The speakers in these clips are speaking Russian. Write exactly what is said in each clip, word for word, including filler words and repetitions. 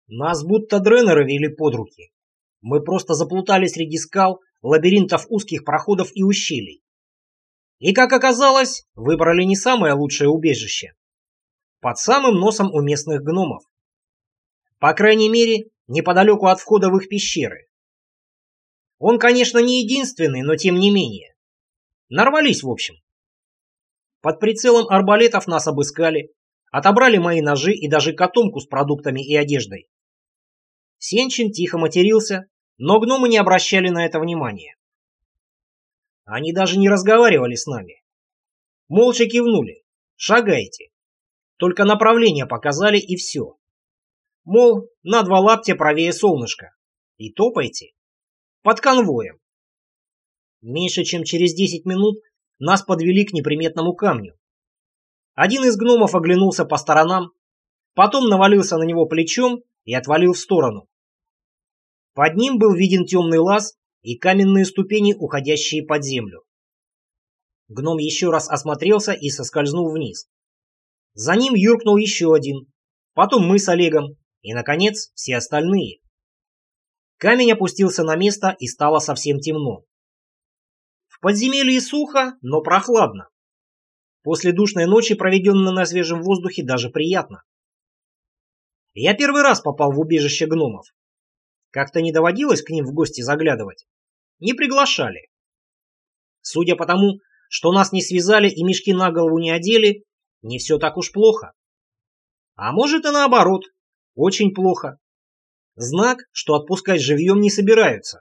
Нас будто дренеры вели под руки. Мы просто заплутали среди скал, лабиринтов узких проходов и ущелий. И, как оказалось, выбрали не самое лучшее убежище. Под самым носом у местных гномов. По крайней мере, неподалеку от входа в их пещеры. Он, конечно, не единственный, но тем не менее. Нарвались, в общем. Под прицелом арбалетов нас обыскали, отобрали мои ножи и даже котомку с продуктами и одеждой. Сенчин тихо матерился, но гномы не обращали на это внимания. Они даже не разговаривали с нами. Молча кивнули. Шагайте. Только направление показали и все. Мол, на два лаптя правее солнышка. И топайте. Под конвоем. Меньше чем через десять минут нас подвели к неприметному камню. Один из гномов оглянулся по сторонам, потом навалился на него плечом и отвалил в сторону. Под ним был виден темный лаз и каменные ступени, уходящие под землю. Гном еще раз осмотрелся и соскользнул вниз. За ним юркнул еще один, потом мы с Олегом и, наконец, все остальные. Камень опустился на место и стало совсем темно. В подземелье сухо, но прохладно. После душной ночи, проведенной на свежем воздухе, даже приятно. Я первый раз попал в убежище гномов. Как-то не доводилось к ним в гости заглядывать. Не приглашали. Судя по тому, что нас не связали и мешки на голову не одели, не все так уж плохо. А может и наоборот, очень плохо. Знак, что отпускать живьем не собираются.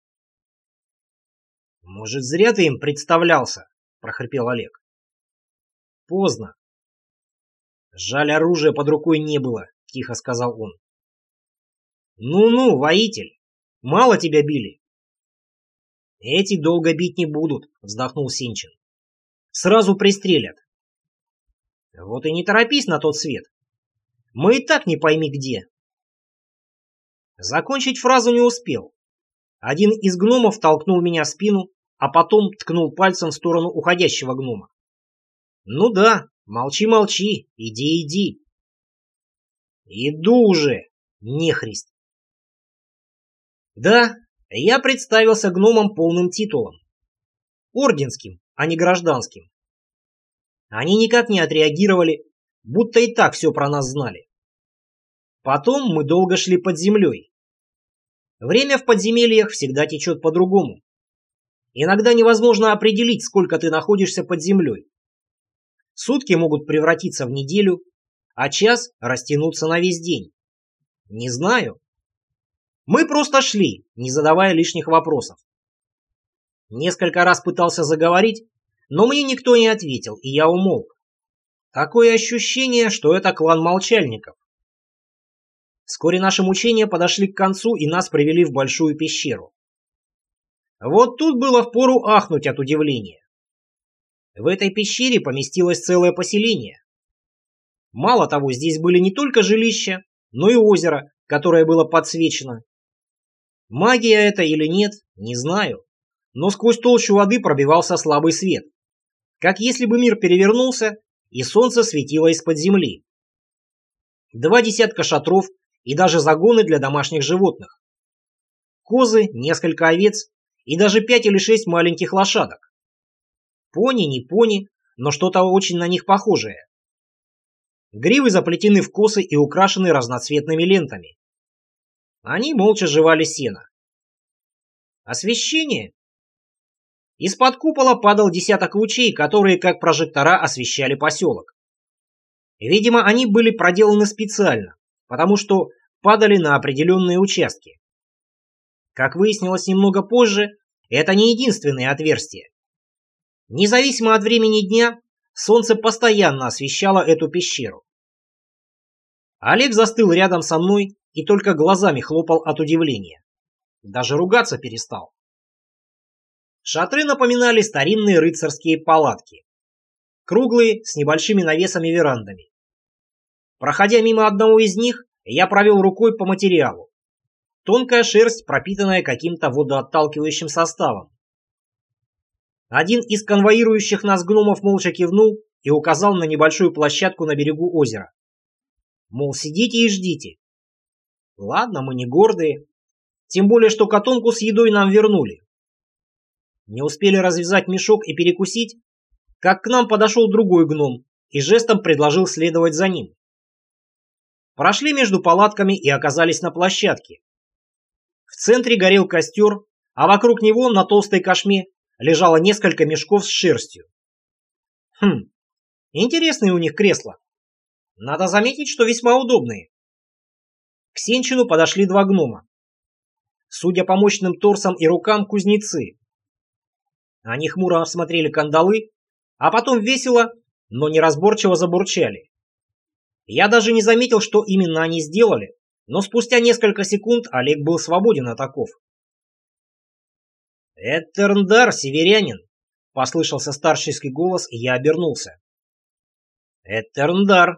«Может, зря ты им представлялся?» – прохрипел Олег. «Поздно. Жаль, оружия под рукой не было», – тихо сказал он. «Ну-ну, воитель, мало тебя били». «Эти долго бить не будут», – вздохнул Сенчин. «Сразу пристрелят». «Вот и не торопись на тот свет. Мы и так не пойми где». Закончить фразу не успел. Один из гномов толкнул меня в спину, а потом ткнул пальцем в сторону уходящего гнома. «Ну да, молчи-молчи, иди-иди». «Иду уже, нехрист». Да, я представился гномам полным титулом. Орденским, а не гражданским. Они никак не отреагировали, будто и так все про нас знали. Потом мы долго шли под землей. Время в подземельях всегда течет по-другому. Иногда невозможно определить, сколько ты находишься под землей. Сутки могут превратиться в неделю, а час растянуться на весь день. Не знаю. Мы просто шли, не задавая лишних вопросов. Несколько раз пытался заговорить, но мне никто не ответил, и я умолк. Такое ощущение, что это клан молчальников. Вскоре наши мучения подошли к концу, и нас привели в большую пещеру. Вот тут было впору ахнуть от удивления. В этой пещере поместилось целое поселение. Мало того, здесь были не только жилища, но и озеро, которое было подсвечено. Магия это или нет, не знаю, но сквозь толщу воды пробивался слабый свет, как если бы мир перевернулся, и солнце светило из-под земли. Два десятка шатров и даже загоны для домашних животных. Козы, несколько овец и даже пять или шесть маленьких лошадок. Пони, не пони, но что-то очень на них похожее. Гривы заплетены в косы и украшены разноцветными лентами. Они молча жевали сено. Освещение. Из-под купола падал десяток лучей, которые как прожектора освещали поселок. Видимо, они были проделаны специально, потому что падали на определенные участки. Как выяснилось немного позже, это не единственные отверстия. Независимо от времени дня, солнце постоянно освещало эту пещеру. Олег застыл рядом со мной и только глазами хлопал от удивления. Даже ругаться перестал. Шатры напоминали старинные рыцарские палатки. Круглые, с небольшими навесами-верандами. Проходя мимо одного из них, я провел рукой по материалу. Тонкая шерсть, пропитанная каким-то водоотталкивающим составом. Один из конвоирующих нас гномов молча кивнул и указал на небольшую площадку на берегу озера. Мол, сидите и ждите. Ладно, мы не гордые. Тем более, что котомку с едой нам вернули. Не успели развязать мешок и перекусить, как к нам подошел другой гном и жестом предложил следовать за ним. Прошли между палатками и оказались на площадке. В центре горел костер, а вокруг него на толстой кошме лежало несколько мешков с шерстью. Хм, интересные у них кресла. Надо заметить, что весьма удобные. К Сенчину подошли два гнома. Судя по мощным торсам и рукам, кузнецы. Они хмуро осмотрели кандалы, а потом весело, но неразборчиво забурчали. Я даже не заметил, что именно они сделали, но спустя несколько секунд Олег был свободен от оков. «Этерндар, северянин!» — послышался старческий голос, и я обернулся. «Этерндар!»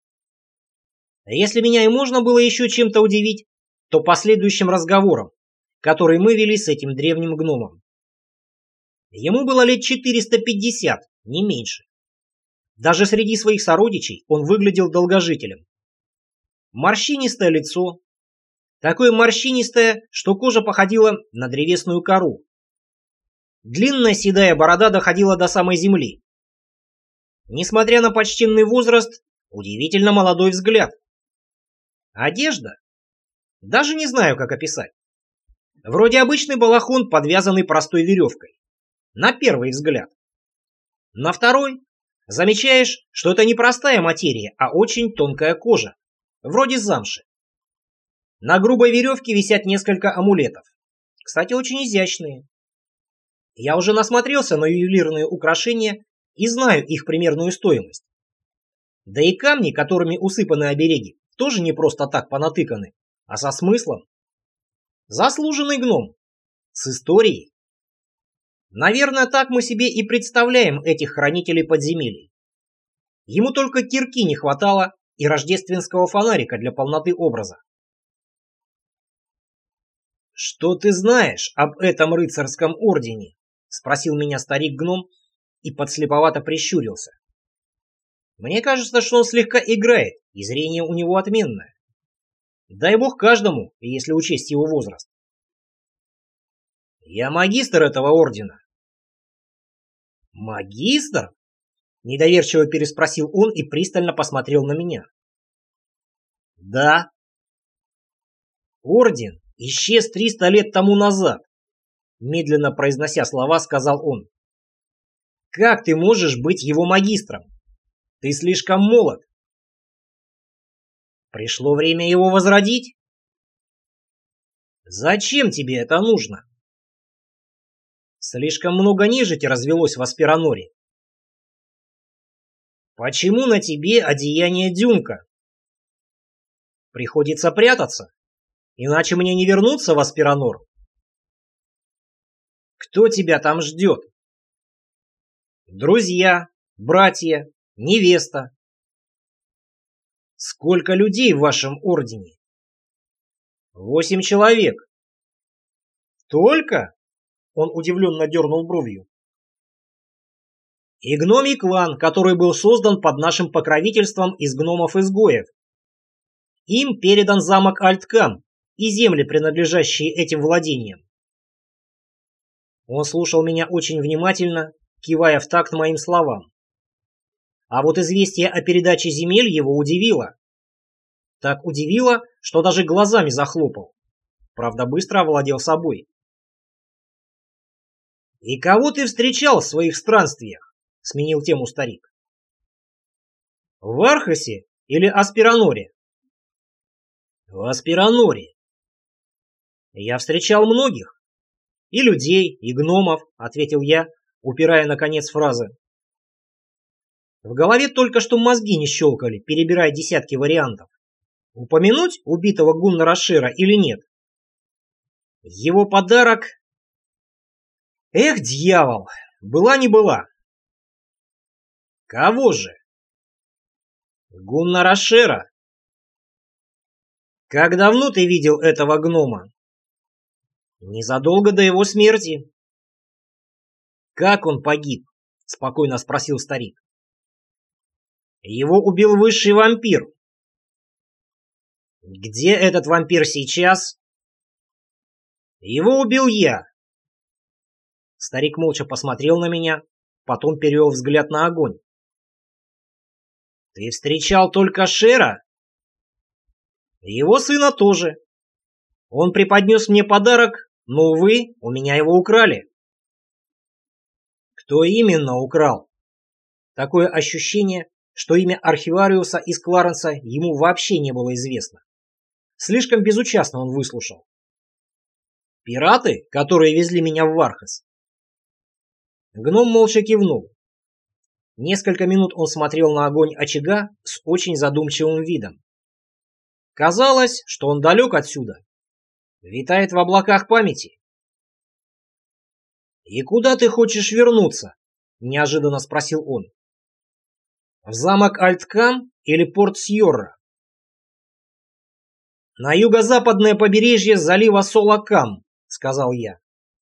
Если меня и можно было еще чем-то удивить, то последующим разговором, который мы вели с этим древним гномом. Ему было лет четыреста пятьдесят, не меньше. Даже среди своих сородичей он выглядел долгожителем. Морщинистое лицо, такое морщинистое, что кожа походила на древесную кору. Длинная седая борода доходила до самой земли. Несмотря на почтенный возраст, удивительно молодой взгляд. Одежда? Даже не знаю, как описать. Вроде обычный балахон, подвязанный простой веревкой. На первый взгляд. На второй замечаешь, что это не простая материя, а очень тонкая кожа, вроде замши. На грубой веревке висят несколько амулетов. Кстати, очень изящные. Я уже насмотрелся на ювелирные украшения и знаю их примерную стоимость. Да и камни, которыми усыпаны обереги, тоже не просто так понатыканы, а со смыслом. Заслуженный гном. С историей. Наверное, так мы себе и представляем этих хранителей подземелий. Ему только кирки не хватало и рождественского фонарика для полноты образа. «Что ты знаешь об этом рыцарском ордене?» — спросил меня старик-гном и подслеповато прищурился. Мне кажется, что он слегка играет, и зрение у него отменное. Дай бог каждому, если учесть его возраст. Я магистр этого ордена. Магистр? Недоверчиво переспросил он и пристально посмотрел на меня. Да. Орден исчез триста лет тому назад, медленно произнося слова, сказал он. Как ты можешь быть его магистром? Ты слишком молод. Пришло время его возродить? Зачем тебе это нужно? Слишком много нежити развелось в Аспираноре. Почему на тебе одеяние Дюнка? Приходится прятаться, иначе мне не вернуться в Аспиранор. Кто тебя там ждет? Друзья, братья, невеста. Сколько людей в вашем ордене? Восемь человек. Только? Он удивленно дернул бровью. И гномий клан, который был создан под нашим покровительством из гномов-изгоев. Им передан замок Альткам и земли, принадлежащие этим владениям. Он слушал меня очень внимательно, кивая в такт моим словам. А вот известие о передаче земель его удивило. Так удивило, что даже глазами захлопал. Правда, быстро овладел собой. «И кого ты встречал в своих странствиях?» — сменил тему старик. «В Архасе или Аспираноре?» «В Аспираноре. Я встречал многих. И людей, и гномов», — ответил я, упирая на конец фразы. В голове только что мозги не щелкали, перебирая десятки вариантов. Упомянуть убитого Гуннара Шера или нет? Его подарок... Эх, дьявол, была не была. Кого же? Гуннара Шера. Как давно ты видел этого гнома? Незадолго до его смерти. Как он погиб? Спокойно спросил старик. Его убил высший вампир. Где этот вампир сейчас? Его убил я. Старик молча посмотрел на меня, потом перевел взгляд на огонь. Ты встречал только Шера? Его сына тоже. Он преподнес мне подарок, но, увы, у меня его украли. Кто именно украл? Такое ощущение, что имя архивариуса из Кларенса ему вообще не было известно. Слишком безучастно он выслушал. Пираты, которые везли меня в Вархас? Гном молча кивнул. Несколько минут он смотрел на огонь очага с очень задумчивым видом. Казалось, что он далек отсюда, витает в облаках памяти. «И куда ты хочешь вернуться?» – неожиданно спросил он. «В замок Альткам или порт Сьорра?» «На юго-западное побережье залива Солакам», – сказал я.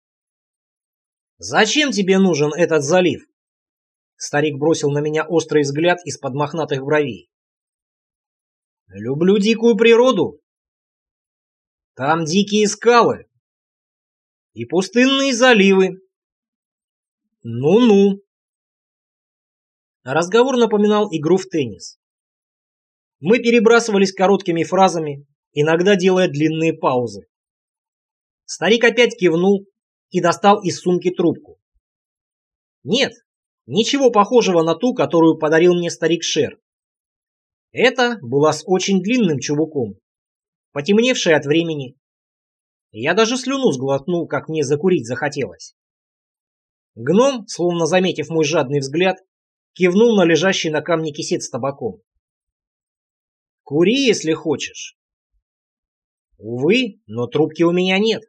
«Зачем тебе нужен этот залив?» Старик бросил на меня острый взгляд из-под мохнатых бровей. «Люблю дикую природу. Там дикие скалы и пустынные заливы. Ну-ну». Разговор напоминал игру в теннис. Мы перебрасывались короткими фразами, иногда делая длинные паузы. Старик опять кивнул и достал из сумки трубку. Нет, ничего похожего на ту, которую подарил мне старик Шер. Это была с очень длинным чубуком, потемневшая от времени. Я даже слюну сглотнул, как мне закурить захотелось. Гном, словно заметив мой жадный взгляд, кивнул на лежащий на камне кисет с табаком. «Кури, если хочешь». «Увы, но трубки у меня нет».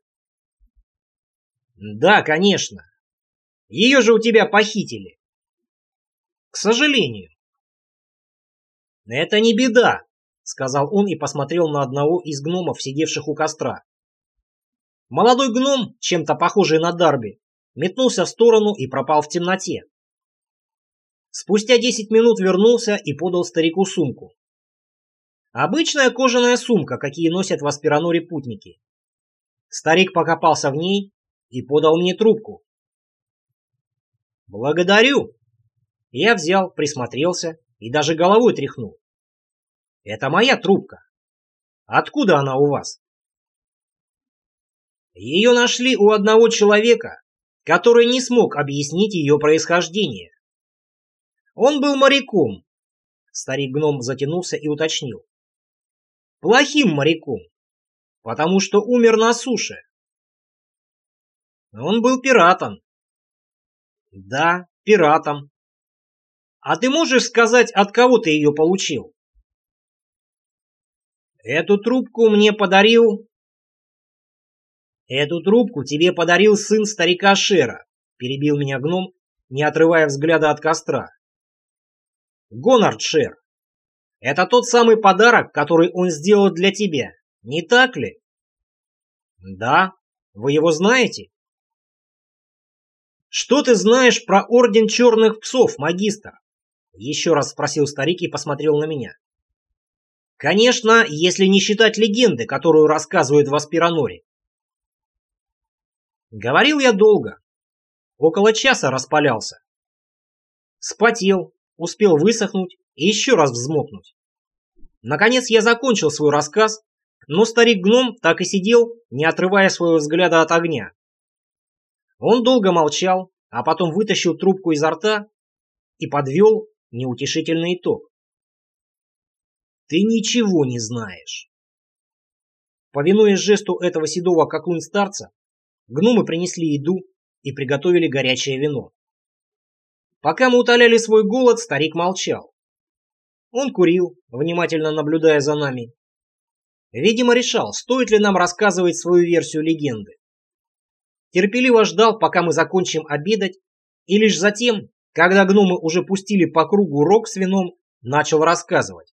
«Да, конечно. Ее же у тебя похитили». «К сожалению». «Это не беда», — сказал он и посмотрел на одного из гномов, сидевших у костра. Молодой гном, чем-то похожий на Дарби, метнулся в сторону и пропал в темноте. Спустя десять минут вернулся и подал старику сумку. Обычная кожаная сумка, какие носят в Аспираноре путники. Старик покопался в ней и подал мне трубку. «Благодарю». Я взял, присмотрелся и даже головой тряхнул. «Это моя трубка. Откуда она у вас?» Ее нашли у одного человека, который не смог объяснить ее происхождение. Он был моряком. Старик-гном затянулся и уточнил. Плохим моряком, потому что умер на суше. Он был пиратом. Да, пиратом. А ты можешь сказать, от кого ты ее получил? Эту трубку мне подарил... Эту трубку тебе подарил сын старика Шера, перебил меня гном, не отрывая взгляда от костра. Гонард Шер. Это тот самый подарок, который он сделал для тебя, не так ли? Да, вы его знаете? Что ты знаешь про орден черных псов, магистр? Еще раз спросил старик и посмотрел на меня. Конечно, если не считать легенды, которую рассказывают в Аспираноре. Говорил я долго. Около часа распалялся. Спотел, успел высохнуть и еще раз взмокнуть. Наконец я закончил свой рассказ, но старик-гном так и сидел, не отрывая своего взгляда от огня. Он долго молчал, а потом вытащил трубку изо рта и подвел неутешительный итог. «Ты ничего не знаешь». Повинуясь жесту этого седого как лунь старца, гномы принесли еду и приготовили горячее вино. Пока мы утоляли свой голод, старик молчал. Он курил, внимательно наблюдая за нами. Видимо, решал, стоит ли нам рассказывать свою версию легенды. Терпеливо ждал, пока мы закончим обедать, и лишь затем, когда гномы уже пустили по кругу рог с вином, начал рассказывать.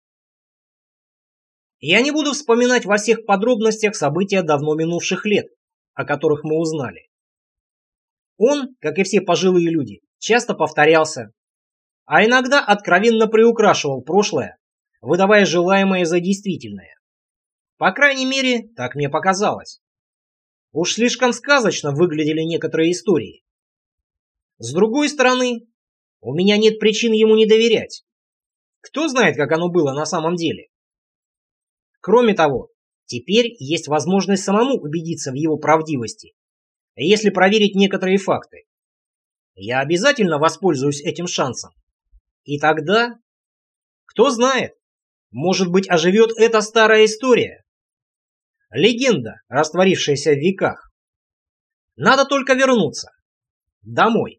Я не буду вспоминать во всех подробностях события давно минувших лет, о которых мы узнали. Он, как и все пожилые люди, часто повторялся, а иногда откровенно приукрашивал прошлое, выдавая желаемое за действительное. По крайней мере, так мне показалось. Уж слишком сказочно выглядели некоторые истории. С другой стороны, у меня нет причин ему не доверять. Кто знает, как оно было на самом деле. Кроме того, теперь есть возможность самому убедиться в его правдивости, если проверить некоторые факты. Я обязательно воспользуюсь этим шансом. И тогда, кто знает, может быть, оживет эта старая история. Легенда, растворившаяся в веках. Надо только вернуться. Домой.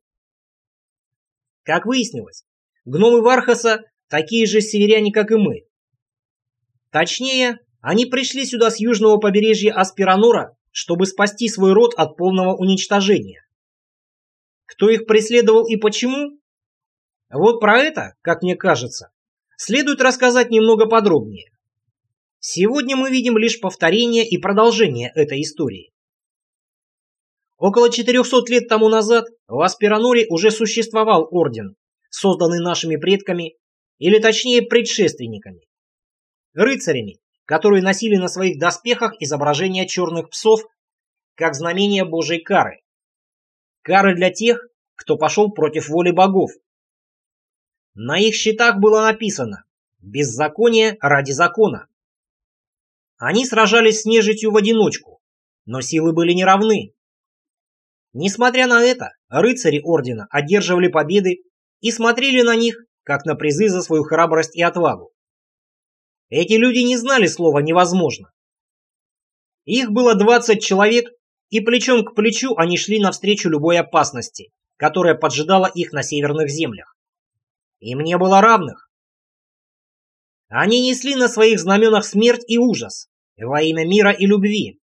Как выяснилось, гномы Вархаса такие же северяне, как и мы. Точнее, они пришли сюда с южного побережья Аспиранора, чтобы спасти свой род от полного уничтожения. Кто их преследовал и почему? Вот про это, как мне кажется, следует рассказать немного подробнее. Сегодня мы видим лишь повторение и продолжение этой истории. Около четырехсот лет тому назад в Аспираноре уже существовал орден, созданный нашими предками, или точнее предшественниками. Рыцарями, которые носили на своих доспехах изображения черных псов, как знамение Божьей кары. Кары для тех, кто пошел против воли богов. На их щитах было написано «Беззаконие ради закона». Они сражались с нежитью в одиночку, но силы были неравны. Несмотря на это, рыцари ордена одерживали победы и смотрели на них, как на призы за свою храбрость и отвагу. Эти люди не знали слова «невозможно». Их было двадцать человек, и плечом к плечу они шли навстречу любой опасности, которая поджидала их на северных землях. Им не было равных. Они несли на своих знаменах смерть и ужас во имя мира и любви.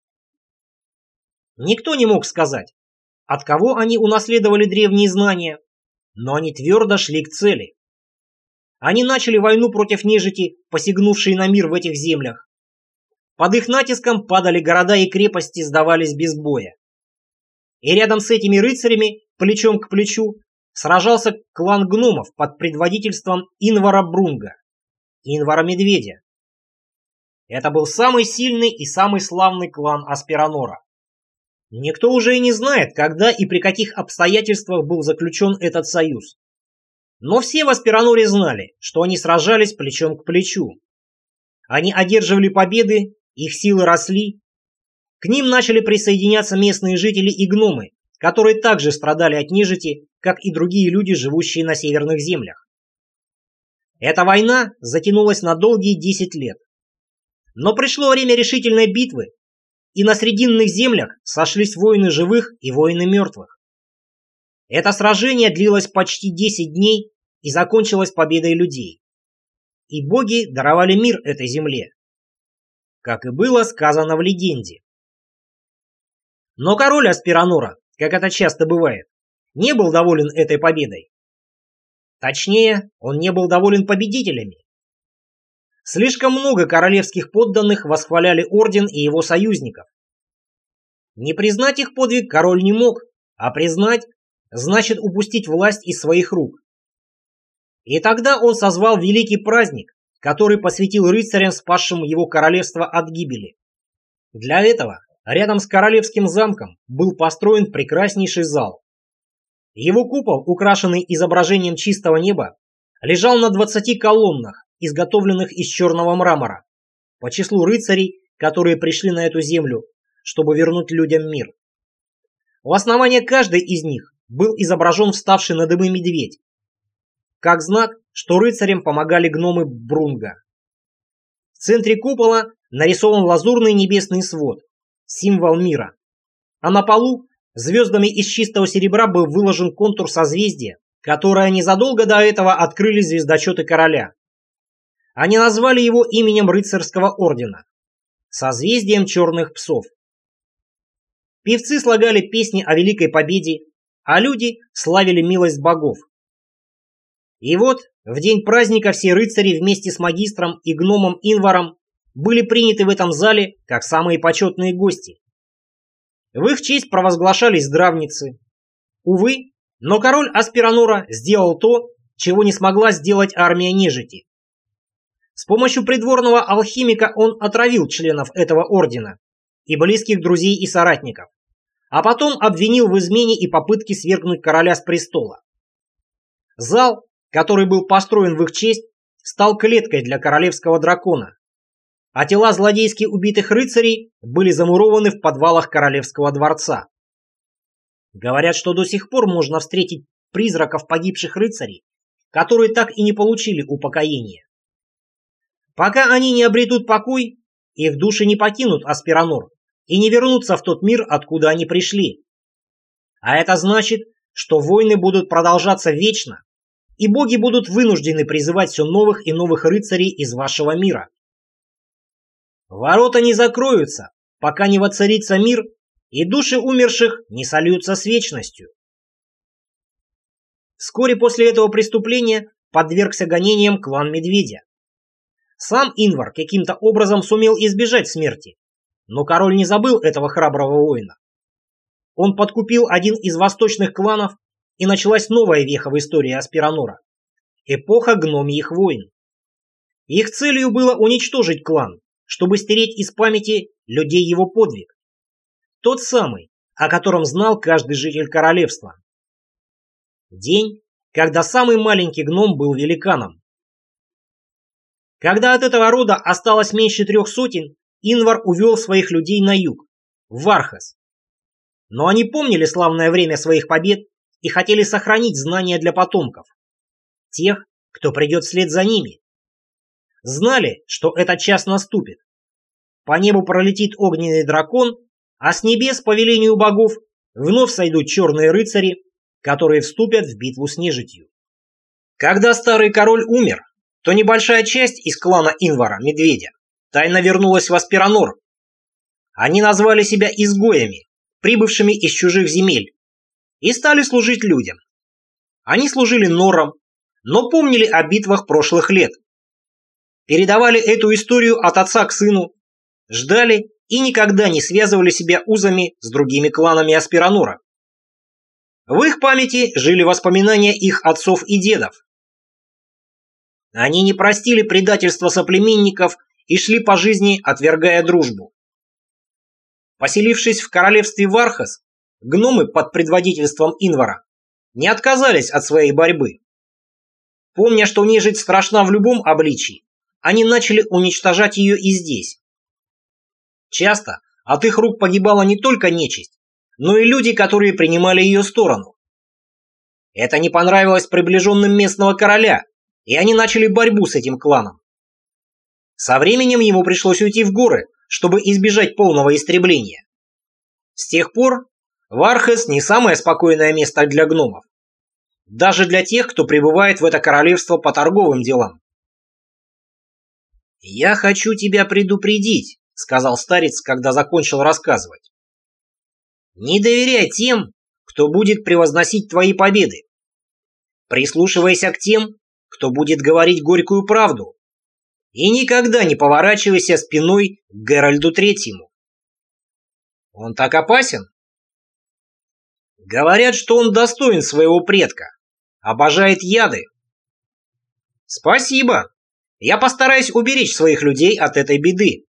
Никто не мог сказать, от кого они унаследовали древние знания, но они твердо шли к цели. Они начали войну против нежити, посягнувшей на мир в этих землях. Под их натиском падали города и крепости, сдавались без боя. И рядом с этими рыцарями, плечом к плечу, сражался клан гномов под предводительством Инвара Брунга, Инвара Медведя. Это был самый сильный и самый славный клан Аспиранора. Никто уже и не знает, когда и при каких обстоятельствах был заключен этот союз. Но все в Аспираноре знали, что они сражались плечом к плечу. Они одерживали победы, их силы росли. К ним начали присоединяться местные жители и гномы, которые также страдали от нежити, как и другие люди, живущие на северных землях. Эта война затянулась на долгие десять лет. Но пришло время решительной битвы, и на срединных землях сошлись воины живых и воины мертвых. Это сражение длилось почти десять дней и закончилось победой людей. И боги даровали мир этой земле, как и было сказано в легенде. Но король Аспиранора, как это часто бывает, не был доволен этой победой. Точнее, он не был доволен победителями. Слишком много королевских подданных восхваляли орден и его союзников. Не признать их подвиг король не мог, а признать значит упустить власть из своих рук. И тогда он созвал великий праздник, который посвятил рыцарям, спасшим его королевство от гибели. Для этого рядом с королевским замком был построен прекраснейший зал. Его купол, украшенный изображением чистого неба, лежал на двадцати колоннах, изготовленных из черного мрамора, по числу рыцарей, которые пришли на эту землю, чтобы вернуть людям мир. У основания каждой из них был изображен вставший на дыбы медведь, как знак, что рыцарям помогали гномы Брунга. В центре купола нарисован лазурный небесный свод, символ мира, а на полу звездами из чистого серебра был выложен контур созвездия, которое незадолго до этого открыли звездочеты короля. Они назвали его именем рыцарского ордена – созвездием черных псов. Певцы слагали песни о великой победе, а люди славили милость богов. И вот, в день праздника все рыцари вместе с магистром и гномом Инваром были приняты в этом зале как самые почетные гости. В их честь провозглашались здравницы. Увы, но король Аспиранора сделал то, чего не смогла сделать армия нежити. С помощью придворного алхимика он отравил членов этого ордена и близких друзей и соратников, а потом обвинил в измене и попытке свергнуть короля с престола. Зал, который был построен в их честь, стал клеткой для королевского дракона, а тела злодейски убитых рыцарей были замурованы в подвалах королевского дворца. Говорят, что до сих пор можно встретить призраков погибших рыцарей, которые так и не получили упокоения. Пока они не обретут покой, их души не покинут Аспиранор и не вернутся в тот мир, откуда они пришли. А это значит, что войны будут продолжаться вечно, и боги будут вынуждены призывать все новых и новых рыцарей из вашего мира. Ворота не закроются, пока не воцарится мир, и души умерших не сольются с вечностью. Вскоре после этого преступления подвергся гонениям клан Медведя. Сам Инвар каким-то образом сумел избежать смерти, но король не забыл этого храброго воина. Он подкупил один из восточных кланов, и началась новая веха в истории Аспиранора – эпоха гномьих войн. Их целью было уничтожить клан, чтобы стереть из памяти людей его подвиг. Тот самый, о котором знал каждый житель королевства. День, когда самый маленький гном был великаном. Когда от этого рода осталось меньше трех сотен, Инвар увел своих людей на юг, в Вархас. Но они помнили славное время своих побед и хотели сохранить знания для потомков. Тех, кто придет вслед за ними. Знали, что этот час наступит. По небу пролетит огненный дракон, а с небес, по велению богов, вновь сойдут черные рыцари, которые вступят в битву с нежитью. Когда старый король умер, то небольшая часть из клана Инвара, Медведя, тайно вернулась в Аспиранор. Они назвали себя изгоями, прибывшими из чужих земель, и стали служить людям. Они служили норам, но помнили о битвах прошлых лет. Передавали эту историю от отца к сыну, ждали и никогда не связывали себя узами с другими кланами Аспиранора. В их памяти жили воспоминания их отцов и дедов. Они не простили предательства соплеменников и шли по жизни, отвергая дружбу. Поселившись в королевстве Вархас, гномы под предводительством Инвара не отказались от своей борьбы. Помня, что нежить страшна в любом обличии, они начали уничтожать ее и здесь. Часто от их рук погибала не только нечисть, но и люди, которые принимали ее сторону. Это не понравилось приближенным местного короля, и они начали борьбу с этим кланом. Со временем ему пришлось уйти в горы, чтобы избежать полного истребления. С тех пор Вархас не самое спокойное место для гномов. Даже для тех, кто прибывает в это королевство по торговым делам. «Я хочу тебя предупредить», — сказал старец, когда закончил рассказывать. «Не доверяй тем, кто будет превозносить твои победы. Прислушивайся к тем, кто будет говорить горькую правду. И никогда не поворачивайся спиной к Геральду Третьему. Он так опасен? Говорят, что он достоин своего предка, обожает яды. Спасибо. Я постараюсь уберечь своих людей от этой беды.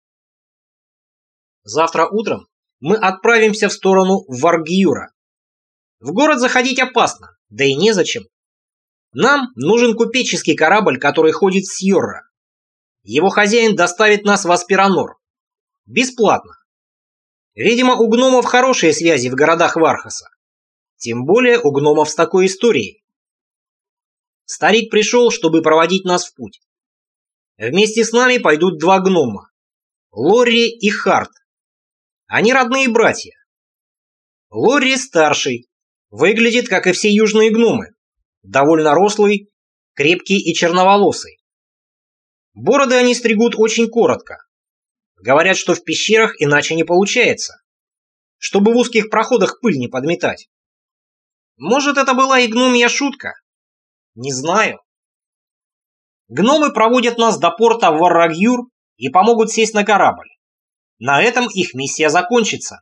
Завтра утром мы отправимся в сторону Варгьюра. В город заходить опасно, да и незачем. Нам нужен купеческий корабль, который ходит с Йорра. Его хозяин доставит нас в Аспиранор. Бесплатно. Видимо, у гномов хорошие связи в городах Вархаса. Тем более у гномов с такой историей. Старик пришел, чтобы проводить нас в путь. Вместе с нами пойдут два гнома. Лорри и Харт. Они родные братья. Лорри старший. Выглядит, как и все южные гномы. Довольно рослый, крепкий и черноволосый. Бороды они стригут очень коротко. Говорят, что в пещерах иначе не получается. Чтобы в узких проходах пыль не подметать. Может, это была и гномья шутка? Не знаю. Гномы проводят нас до порта Варрагьюр и помогут сесть на корабль. На этом их миссия закончится.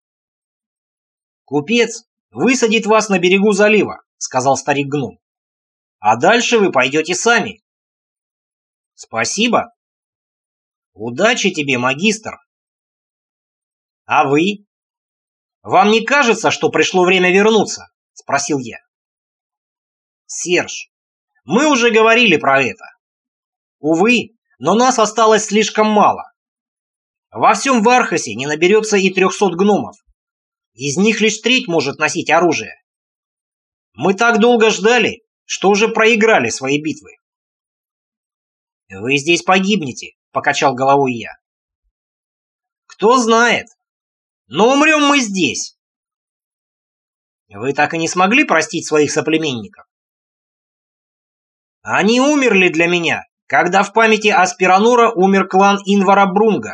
«Купец высадит вас на берегу залива», — сказал старик-гном. «А дальше вы пойдете сами». Спасибо. Удачи тебе, магистр. А вы? Вам не кажется, что пришло время вернуться? Спросил я. Серж, мы уже говорили про это. Увы, но нас осталось слишком мало. Во всем Вархасе не наберется и трехсот гномов. Из них лишь треть может носить оружие. Мы так долго ждали, что уже проиграли свои битвы. «Вы здесь погибнете», — покачал головой я. «Кто знает. Но умрем мы здесь». «Вы так и не смогли простить своих соплеменников?» «Они умерли для меня, когда в памяти Аспиранора умер клан Инвара Брунга.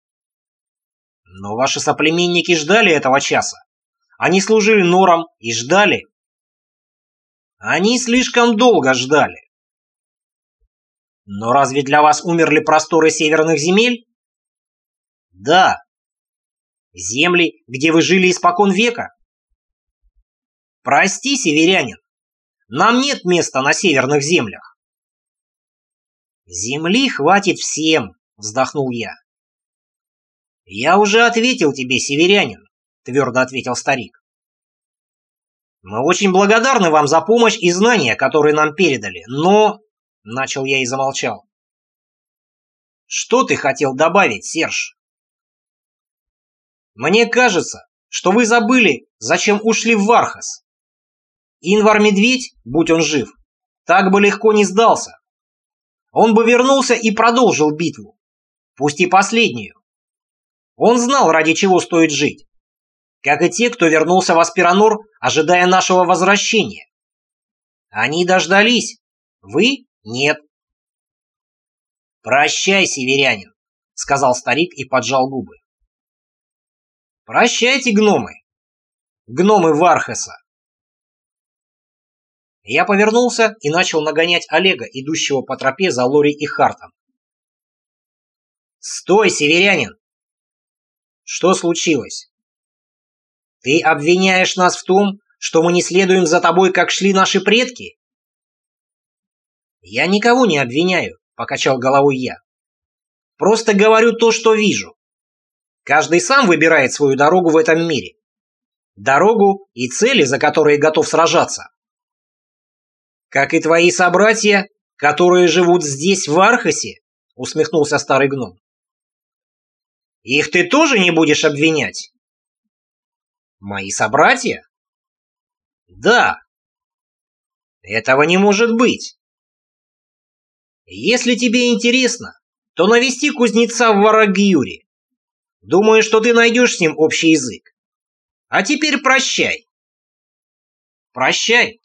Но ваши соплеменники ждали этого часа. Они служили Норам и ждали. Они слишком долго ждали. Но разве для вас умерли просторы северных земель? Да. Земли, где вы жили испокон века? Прости, северянин, нам нет места на северных землях. Земли хватит всем, вздохнул я. «Я уже ответил тебе, северянин», — твердо ответил старик. «Мы очень благодарны вам за помощь и знания, которые нам передали, но...» — начал я и замолчал. «Что ты хотел добавить, Серж?» «Мне кажется, что вы забыли, зачем ушли в Вархас. Инвар-медведь, будь он жив, так бы легко не сдался. Он бы вернулся и продолжил битву, пусть и последнюю. Он знал, ради чего стоит жить, как и те, кто вернулся в Аспиранор, ожидая нашего возвращения. Они дождались, вы — нет». «Прощай, северянин», — сказал старик и поджал губы. «Прощайте, гномы, гномы Вархаса». Я повернулся и начал нагонять Олега, идущего по тропе за Лори и Хартом. «Стой, северянин!» «Что случилось?» «Ты обвиняешь нас в том, что мы не следуем за тобой, как шли наши предки?» «Я никого не обвиняю», — покачал головой я. «Просто говорю то, что вижу. Каждый сам выбирает свою дорогу в этом мире. Дорогу и цели, за которые готов сражаться. Как и твои собратья, которые живут здесь, в Вархасе», — усмехнулся старый гном. «Их ты тоже не будешь обвинять?» «Мои собратья?» «Да». «Этого не может быть». «Если тебе интересно, то навести кузнеца в Варагьюре. Думаю, что ты найдешь с ним общий язык. А теперь прощай». «Прощай».